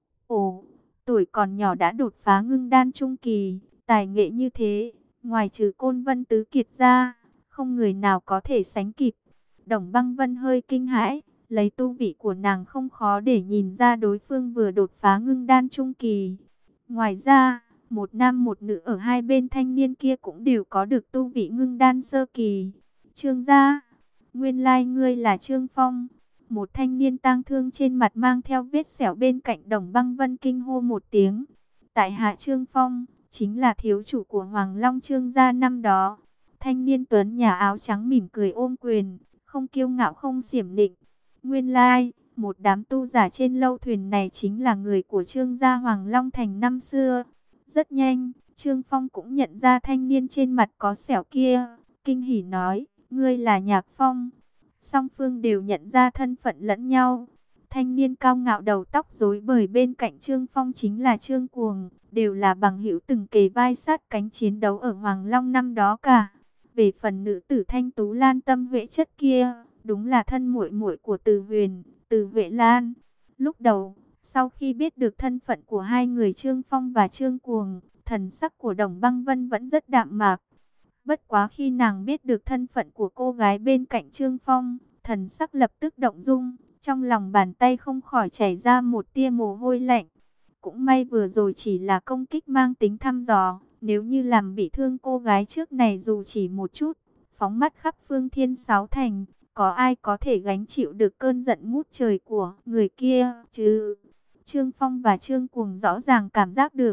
Ồ, tuổi còn nhỏ đã đột phá ngưng đan trung kỳ, tài nghệ như thế, ngoài trừ Côn Vân Tứ Kiệt ra, không người nào có thể sánh kịp. Đồng Băng Vân hơi kinh hãi, lấy tu vị của nàng không khó để nhìn ra đối phương vừa đột phá ngưng đan trung kỳ. Ngoài ra, một nam một nữ ở hai bên thanh niên kia cũng đều có được tu vị ngưng đan sơ kỳ. Trương gia, nguyên lai ngươi là Trương Phong. Một thanh niên tang thương trên mặt mang theo vết sẹo bên cạnh Đồng Băng Vân kinh hô một tiếng. Tại hạ Trương Phong, chính là thiếu chủ của Hoàng Long Trương gia năm đó. Thanh niên tuấn nhà áo trắng mỉm cười ôm quyền, không kiêu ngạo không xiểm nịnh. Nguyên lai, một đám tu giả trên lâu thuyền này chính là người của Trương gia Hoàng Long Thành năm xưa. Rất nhanh, Trương Phong cũng nhận ra thanh niên trên mặt có sẹo kia, kinh hỉ nói, ngươi là Nhạc Phong. Song phương đều nhận ra thân phận lẫn nhau. Thanh niên cao ngạo đầu tóc rối bời bên cạnh Trương Phong chính là Trương Cuồng, đều là bằng hữu từng kề vai sát cánh chiến đấu ở Hoàng Long năm đó cả. Về phần nữ tử thanh tú Lan Tâm Huệ chất kia, đúng là thân muội muội của Từ Huyền, Từ Huệ Lan. Lúc đầu, sau khi biết được thân phận của hai người Trương Phong và Trương Cuồng, thần sắc của Đồng Băng Vân vẫn rất đạm mạc. Bất quá khi nàng biết được thân phận của cô gái bên cạnh Trương Phong, thần sắc lập tức động dung, trong lòng bàn tay không khỏi chảy ra một tia mồ hôi lạnh. Cũng may vừa rồi chỉ là công kích mang tính thăm dò, nếu như làm bị thương cô gái trước này dù chỉ một chút, phóng mắt khắp phương thiên sáu thành, có ai có thể gánh chịu được cơn giận ngút trời của người kia chứ? Trương Phong và Trương Cuồng rõ ràng cảm giác được,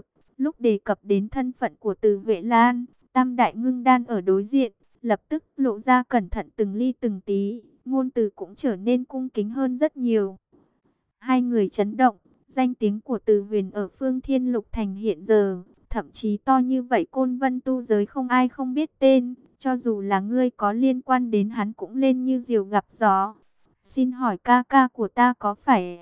Lúc đề cập đến thân phận của Từ Huệ Lan, Tam Đại Ngưng Đan ở đối diện, lập tức lộ ra cẩn thận từng ly từng tí, ngôn từ cũng trở nên cung kính hơn rất nhiều. Hai người chấn động, danh tiếng của Từ Huyền ở Phương Thiên Lục Thành hiện giờ, thậm chí to như vậy Côn Vân tu giới không ai không biết tên, cho dù là ngươi có liên quan đến hắn cũng lên như diều gặp gió. Xin hỏi ca ca của ta có phải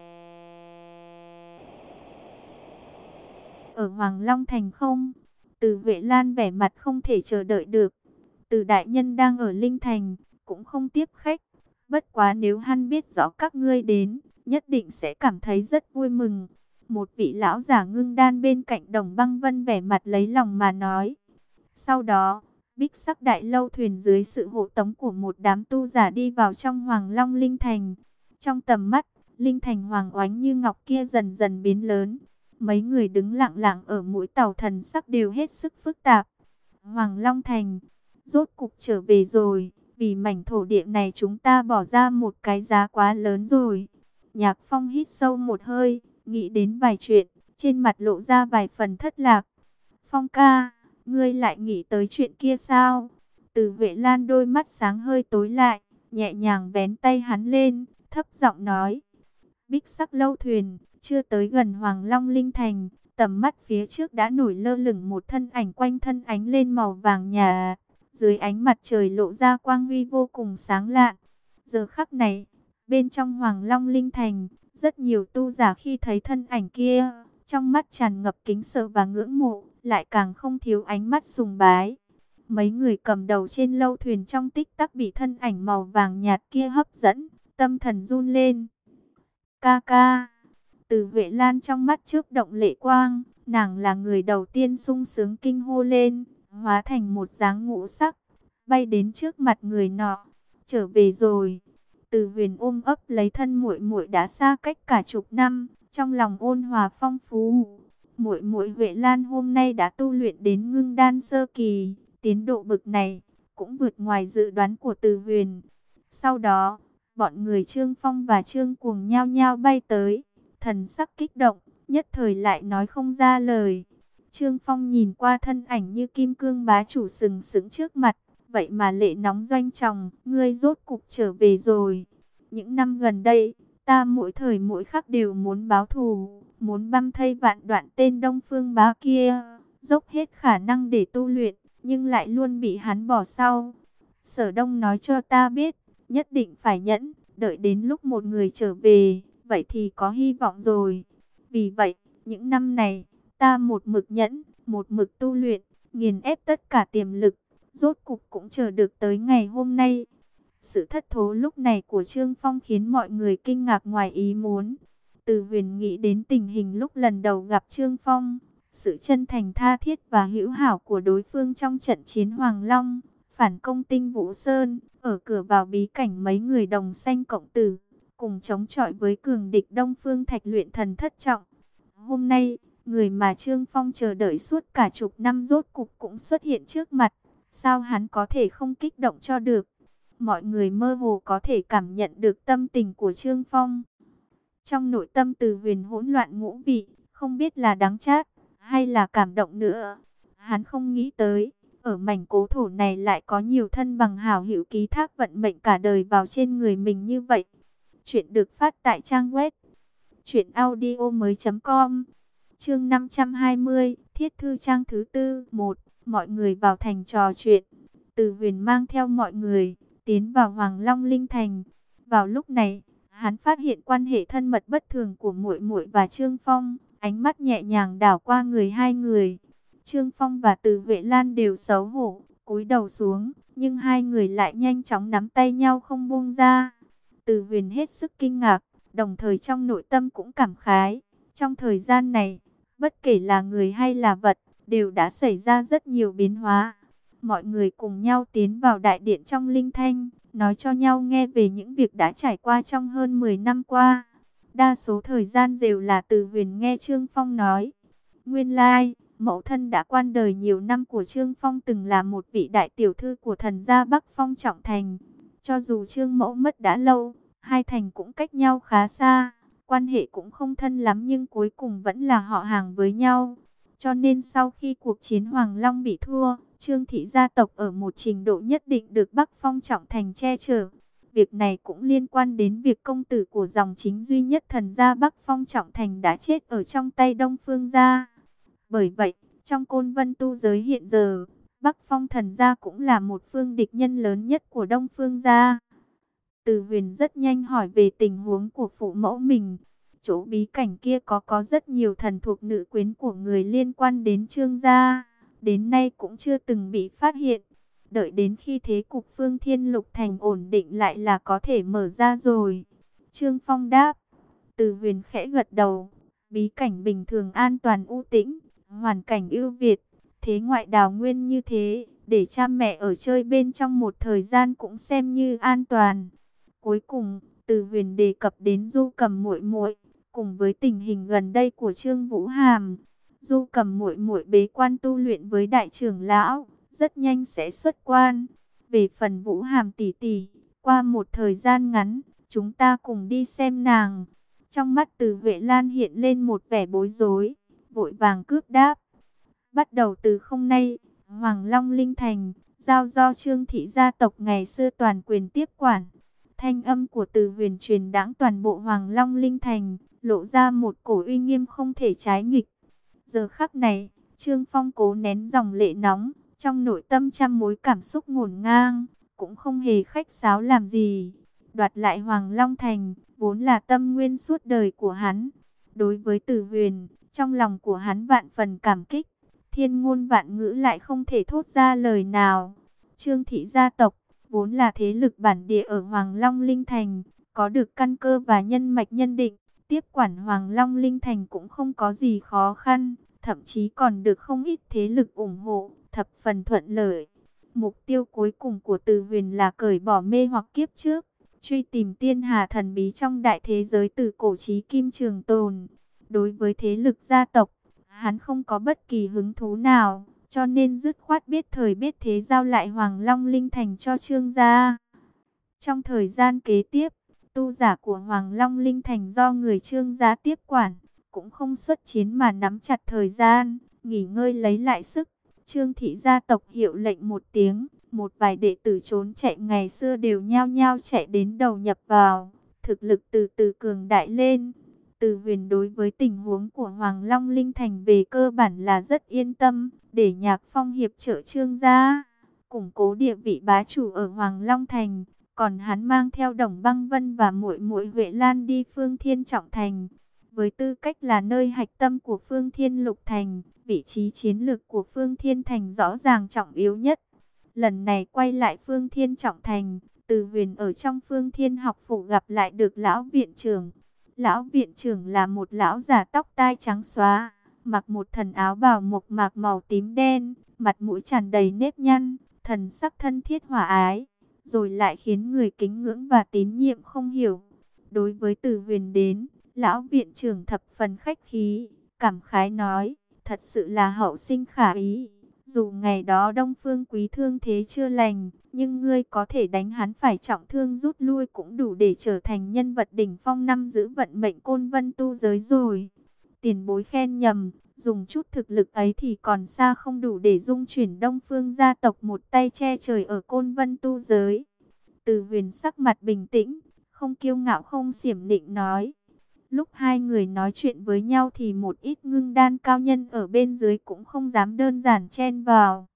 ở Hoàng Long Thành không? Từ Huệ Lan vẻ mặt không thể chờ đợi được. Từ đại nhân đang ở Linh Thành, cũng không tiếp khách. Bất quá nếu hắn biết rõ các ngươi đến, nhất định sẽ cảm thấy rất vui mừng. Một vị lão giả ngưng đan bên cạnh Đồng Băng Vân vẻ mặt lấy lòng mà nói. Sau đó, Bích Sắc Đại Lâu thuyền dưới sự hộ tống của một đám tu giả đi vào trong Hoàng Long Linh Thành. Trong tầm mắt, Linh Thành hoàng oánh như ngọc kia dần dần biến lớn. Mấy người đứng lặng lặng ở mũi tàu, thần sắc đều hết sức phức tạp. Hoàng Long Thành, rốt cục trở về rồi. Vì mảnh thổ địa này chúng ta bỏ ra một cái giá quá lớn rồi. Nhạc Phong hít sâu một hơi, nghĩ đến vài chuyện, trên mặt lộ ra vài phần thất lạc. Phong ca, ngươi lại nghĩ tới chuyện kia sao? Từ Huệ Lan đôi mắt sáng hơi tối lại, nhẹ nhàng vén tay hắn lên, thấp giọng nói. Bích Sắc Lâu thuyền, chưa tới gần Hoàng Long Linh Thành, tầm mắt phía trước đã nổi lơ lửng một thân ảnh, quanh thân ánh lên màu vàng nhà. Dưới ánh mặt trời lộ ra quang huy vô cùng sáng lạn. Giờ khắc này, bên trong Hoàng Long Linh Thành, rất nhiều tu giả khi thấy thân ảnh kia, trong mắt tràn ngập kính sợ và ngưỡng mộ, lại càng không thiếu ánh mắt sùng bái. Mấy người cầm đầu trên lâu thuyền trong tích tắc bị thân ảnh màu vàng nhạt kia hấp dẫn, tâm thần run lên. Ca ca, Từ Huệ Lan trong mắt chớp động lệ quang, nàng là người đầu tiên sung sướng kinh hô lên, hóa thành một dáng ngũ sắc, bay đến trước mặt người nọ. Trở về rồi. Từ Huyền ôm ấp lấy thân muội muội đã xa cách cả chục năm, trong lòng ôn hòa phong phú. Muội muội Huệ Lan hôm nay đã tu luyện đến ngưng đan sơ kỳ, tiến độ bực này cũng vượt ngoài dự đoán của Từ Huyền. Sau đó, bọn người Trương Phong và Trương Cuồng nhao nhao bay tới, thần sắc kích động, nhất thời lại nói không ra lời. Trương Phong nhìn qua thân ảnh như kim cương bá chủ sừng sững trước mặt, vậy mà lệ nóng doanh tròng, ngươi rốt cục trở về rồi. Những năm gần đây, ta mỗi thời mỗi khắc đều muốn báo thù, muốn băm thây vạn đoạn tên Đông Phương Bá kia, dốc hết khả năng để tu luyện, nhưng lại luôn bị hắn bỏ sau. Sở Đông nói cho ta biết, nhất định phải nhẫn, đợi đến lúc một người trở về, vậy thì có hy vọng rồi. Vì vậy, những năm này, ta một mực nhẫn, một mực tu luyện, nghiền ép tất cả tiềm lực, rốt cục cũng chờ được tới ngày hôm nay. Sự thất thố lúc này của Trương Phong khiến mọi người kinh ngạc ngoài ý muốn. Từ Huyền nghĩ đến tình hình lúc lần đầu gặp Trương Phong, sự chân thành tha thiết và hữu hảo của đối phương trong trận chiến Hoàng Long, phản công Tinh Vũ Sơn, ở cửa vào bí cảnh mấy người đồng sanh cộng tử, cùng chống chọi với cường địch Đông Phương Thạch luyện thần thất trọng. Hôm nay, người mà Trương Phong chờ đợi suốt cả chục năm rốt cục cũng xuất hiện trước mặt. Sao hắn có thể không kích động cho được? Mọi người mơ hồ có thể cảm nhận được tâm tình của Trương Phong. Trong nội tâm Từ Huyền hỗn loạn ngũ vị, không biết là đắng chát hay là cảm động nữa. Hắn không nghĩ tới, ở mảnh cố thổ này lại có nhiều thân bằng hảo hữu ký thác vận mệnh cả đời vào trên người mình như vậy. Chuyện được phát tại trang web truyện audio mới chấm com. Chương năm trăm hai mươi, Thiết thư trang thứ tư. Một, mọi người vào thành trò chuyện. Từ Huyền mang theo mọi người tiến vào Hoàng Long Linh Thành. Vào lúc này, hắn phát hiện quan hệ thân mật bất thường của muội muội và Trương Phong, ánh mắt nhẹ nhàng đảo qua người hai người. Trương Phong và Từ Huệ Lan đều xấu hổ, cúi đầu xuống, nhưng hai người lại nhanh chóng nắm tay nhau không buông ra. Từ Huyền hết sức kinh ngạc, đồng thời trong nội tâm cũng cảm khái. Trong thời gian này, bất kể là người hay là vật, đều đã xảy ra rất nhiều biến hóa. Mọi người cùng nhau tiến vào đại điện trong Linh Thanh, nói cho nhau nghe về những việc đã trải qua trong hơn mười năm qua. Đa số thời gian đều là Từ Huyền nghe Trương Phong nói. Nguyên lai, mẫu thân đã quan đời nhiều năm của Trương Phong từng là một vị đại tiểu thư của thần gia Bắc Phong Trọng Thành. Cho dù Trương mẫu mất đã lâu, hai thành cũng cách nhau khá xa, quan hệ cũng không thân lắm nhưng cuối cùng vẫn là họ hàng với nhau. Cho nên sau khi cuộc chiến Hoàng Long bị thua, Trương thị gia tộc ở một trình độ nhất định được Bắc Phong Trọng Thành che chở. Việc này cũng liên quan đến việc công tử của dòng chính duy nhất thần gia Bắc Phong Trọng Thành đã chết ở trong tay Đông Phương gia. Bởi vậy, trong Côn Vân tu giới hiện giờ, Bắc Phong thần gia cũng là một phương địch nhân lớn nhất của Đông Phương gia. Từ Huyền rất nhanh hỏi về tình huống của phụ mẫu mình. Chỗ bí cảnh kia có có rất nhiều thần thuộc nữ quyến của người liên quan đến Trương gia, đến nay cũng chưa từng bị phát hiện. Đợi đến khi thế cục Phương Thiên Lục Thành ổn định lại là có thể mở ra rồi. Trương Phong đáp. Từ Huyền khẽ gật đầu. Bí cảnh bình thường an toàn u tĩnh, hoàn cảnh ưu việt, thế ngoại đào nguyên như thế, để cha mẹ ở chơi bên trong một thời gian cũng xem như an toàn. Cuối cùng, Từ Huyền đề cập đến Du Cầm muội muội, cùng với tình hình gần đây của Trương Vũ Hàm. Du Cầm muội muội bế quan tu luyện với đại trưởng lão, rất nhanh sẽ xuất quan. Về phần Vũ Hàm tỷ tỷ, qua một thời gian ngắn, chúng ta cùng đi xem nàng. Trong mắt Từ Huệ Lan hiện lên một vẻ bối rối, vội vàng cướp đáp. Bắt đầu từ hôm nay, Hoàng Long Linh Thành, giao do Trương thị gia tộc ngày xưa toàn quyền tiếp quản. Thanh âm của Từ Huyền truyền đãng toàn bộ Hoàng Long Linh Thành, lộ ra một cổ uy nghiêm không thể trái nghịch. Giờ khắc này, Trương Phong cố nén dòng lệ nóng, trong nội tâm trăm mối cảm xúc ngổn ngang, cũng không hề khách sáo làm gì. Đoạt lại Hoàng Long Thành, vốn là tâm nguyên suốt đời của hắn. Đối với Từ Huyền, trong lòng của hắn vạn phần cảm kích, thiên ngôn vạn ngữ lại không thể thốt ra lời nào. Trương thị gia tộc, vốn là thế lực bản địa ở Hoàng Long Linh Thành, có được căn cơ và nhân mạch nhân định, tiếp quản Hoàng Long Linh Thành cũng không có gì khó khăn, thậm chí còn được không ít thế lực ủng hộ, thập phần thuận lợi. Mục tiêu cuối cùng của Từ Huyền là cởi bỏ mê hoặc kiếp trước, truy tìm tiên hà thần bí trong đại thế giới từ cổ chí kim trường tồn. Đối với thế lực gia tộc, hắn không có bất kỳ hứng thú nào, cho nên dứt khoát biết thời biết thế giao lại Hoàng Long Linh Thành cho Trương gia. Trong thời gian kế tiếp, tu giả của Hoàng Long Linh Thành do người Trương gia tiếp quản, cũng không xuất chiến mà nắm chặt thời gian, nghỉ ngơi lấy lại sức. Trương thị gia tộc hiệu lệnh một tiếng, một vài đệ tử trốn chạy ngày xưa đều nhao nhao chạy đến đầu nhập vào, thực lực từ từ cường đại lên. Từ Huyền đối với tình huống của Hoàng Long Linh Thành về cơ bản là rất yên tâm, để Nhạc Phong hiệp trợ Trương gia, củng cố địa vị bá chủ ở Hoàng Long Thành. Còn hắn mang theo Đồng Băng Vân và muội muội Huệ Lan đi Phương Thiên Trọng Thành. Với tư cách là nơi hạch tâm của Phương Thiên Lục Thành, vị trí chiến lược của Phương Thiên Thành rõ ràng trọng yếu nhất. Lần này quay lại Phương Thiên Trọng Thành, Từ Huyền ở trong Phương Thiên học phủ gặp lại được lão viện trưởng. Lão viện trưởng là một lão già tóc tai trắng xóa, mặc một thần áo bào mộc mạc màu tím đen, mặt mũi tràn đầy nếp nhăn, thần sắc thân thiết hòa ái, rồi lại khiến người kính ngưỡng và tín nhiệm không hiểu. Đối với Từ Huyền đến, lão viện trưởng thập phần khách khí, cảm khái nói, thật sự là hậu sinh khả ý. Dù ngày đó Đông Phương Quý thương thế chưa lành, nhưng ngươi có thể đánh hắn phải trọng thương rút lui cũng đủ để trở thành nhân vật đỉnh phong năm giữ vận mệnh Côn Vân tu giới rồi. Tiền bối khen nhầm, dùng chút thực lực ấy thì còn xa không đủ để dung chuyển Đông Phương gia tộc một tay che trời ở Côn Vân tu giới. Từ Huyền sắc mặt bình tĩnh, không kiêu ngạo không xiểm nịnh nói. Lúc hai người nói chuyện với nhau thì một ít ngưng đan cao nhân ở bên dưới cũng không dám đơn giản chen vào.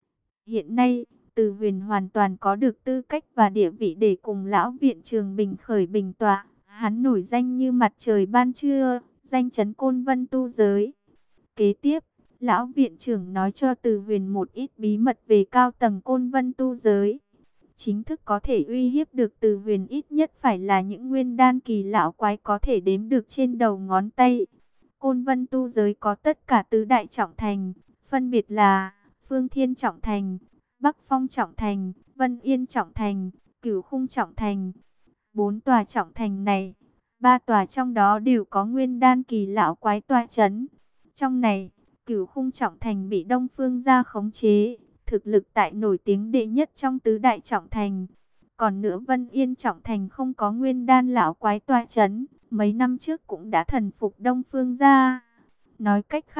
Hiện nay, Từ Huyền hoàn toàn có được tư cách và địa vị để cùng lão viện trường bình khởi bình tọa. Hắn nổi danh như mặt trời ban trưa, danh chấn Côn Vân tu giới. Kế tiếp, lão viện trưởng nói cho Từ Huyền một ít bí mật về cao tầng Côn Vân tu giới. Chính thức có thể uy hiếp được Từ Huyền ít nhất phải là những nguyên đan kỳ lão quái có thể đếm được trên đầu ngón tay. Côn Vân tu giới có tất cả tứ đại trọng thành, phân biệt là Phương Thiên Trọng Thành, Bắc Phong Trọng Thành, Vân Yên Trọng Thành, Cửu Khung Trọng Thành. Bốn tòa trọng thành này, ba tòa trong đó đều có nguyên đan kỳ lão quái tọa chấn. Trong này, Cửu Khung Trọng Thành bị Đông Phương gia khống chế, thực lực tại nổi tiếng đệ nhất trong tứ đại trọng thành. Còn nữa Vân Yên Trọng Thành không có nguyên đan lão quái tọa chấn, mấy năm trước cũng đã thần phục Đông Phương gia. Nói cách khác,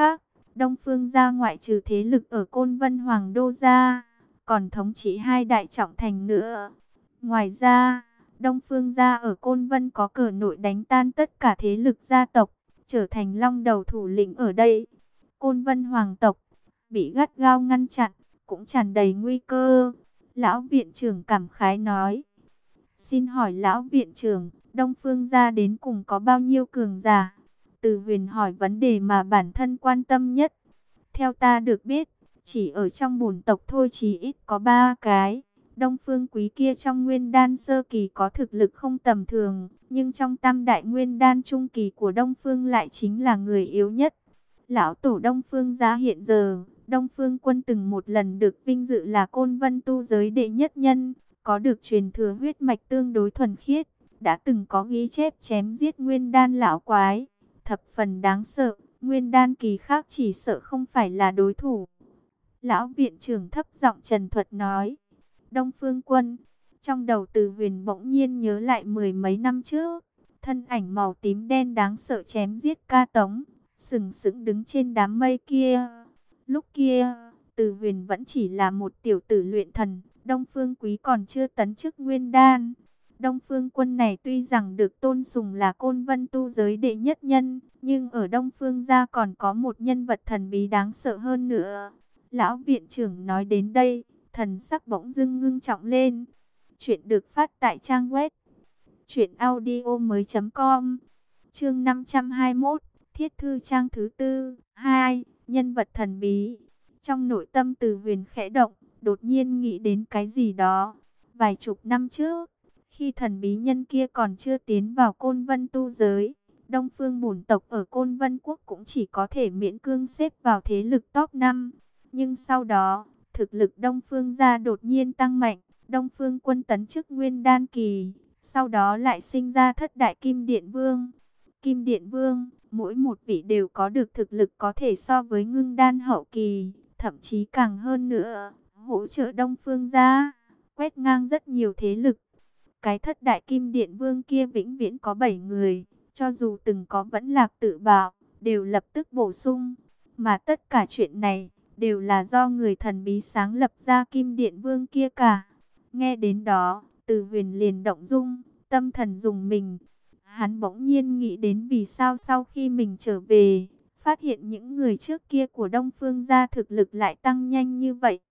Đông Phương gia ngoại trừ thế lực ở Côn Vân Hoàng Đô gia, còn thống trị hai đại trọng thành nữa. Ngoài ra, Đông Phương gia ở Côn Vân có cờ nội đánh tan tất cả thế lực gia tộc, trở thành long đầu thủ lĩnh ở đây. Côn Vân Hoàng tộc bị gắt gao ngăn chặn, cũng tràn đầy nguy cơ. Lão viện trưởng cảm khái nói: xin hỏi lão viện trưởng, Đông Phương gia đến cùng có bao nhiêu cường giả? Từ Huyền hỏi vấn đề mà bản thân quan tâm nhất. Theo ta được biết, chỉ ở trong bổn tộc thôi chỉ ít có ba cái. Đông Phương Quý kia trong Nguyên Đan sơ kỳ có thực lực không tầm thường, nhưng trong tam đại Nguyên Đan trung kỳ của Đông Phương lại chính là người yếu nhất. Lão tổ Đông Phương gia hiện giờ, Đông Phương Quân từng một lần được vinh dự là Côn Vân tu giới đệ nhất nhân, có được truyền thừa huyết mạch tương đối thuần khiết, đã từng có ghi chép chém giết Nguyên Đan lão quái, thập phần đáng sợ. Nguyên Đan kỳ khác chỉ sợ không phải là đối thủ. Lão viện trưởng thấp giọng trần thuật nói: Đông Phương Quân. Trong đầu Từ Huyền bỗng nhiên nhớ lại mười mấy năm trước, thân ảnh màu tím đen đáng sợ chém giết Ca Tống, sừng sững đứng trên đám mây kia. Lúc kia, Từ Huyền vẫn chỉ là một tiểu tử luyện thần, Đông Phương Quý còn chưa tấn chức Nguyên Đan. Đông Phương Quân này tuy rằng được tôn sùng là Côn Vân tu giới đệ nhất nhân, nhưng ở Đông Phương gia còn có một nhân vật thần bí đáng sợ hơn nữa. Lão viện trưởng nói đến đây, thần sắc bỗng dưng ngưng trọng lên. Chuyện được phát tại trang web truyện audio mới chấm com. Chương năm trăm hai mươi mốt, Thiết thư trang thứ tư. Hai, nhân vật thần bí. Trong nội tâm Từ Huyền khẽ động, đột nhiên nghĩ đến cái gì đó. Vài chục năm trước, khi thần bí nhân kia còn chưa tiến vào Côn Vân tu giới, Đông Phương bổn tộc ở Côn Vân quốc cũng chỉ có thể miễn cương xếp vào thế lực top năm. Nhưng sau đó, thực lực Đông Phương gia đột nhiên tăng mạnh, Đông Phương Quân tấn chức Nguyên Đan kỳ, sau đó lại sinh ra thất đại Kim Điện Vương. Kim Điện Vương, mỗi một vị đều có được thực lực có thể so với Ngưng Đan hậu kỳ, thậm chí càng hơn nữa, hỗ trợ Đông Phương gia, quét ngang rất nhiều thế lực. Cái thất đại Kim Điện Vương kia vĩnh viễn có bảy người, cho dù từng có Vẫn Lạc tự bạo, đều lập tức bổ sung. Mà tất cả chuyện này đều là do người thần bí sáng lập ra Kim Điện Vương kia cả. Nghe đến đó, Từ Huyền liền động dung, tâm thần rùng mình. Hắn bỗng nhiên nghĩ đến vì sao sau khi mình trở về, phát hiện những người trước kia của Đông Phương gia thực lực lại tăng nhanh như vậy.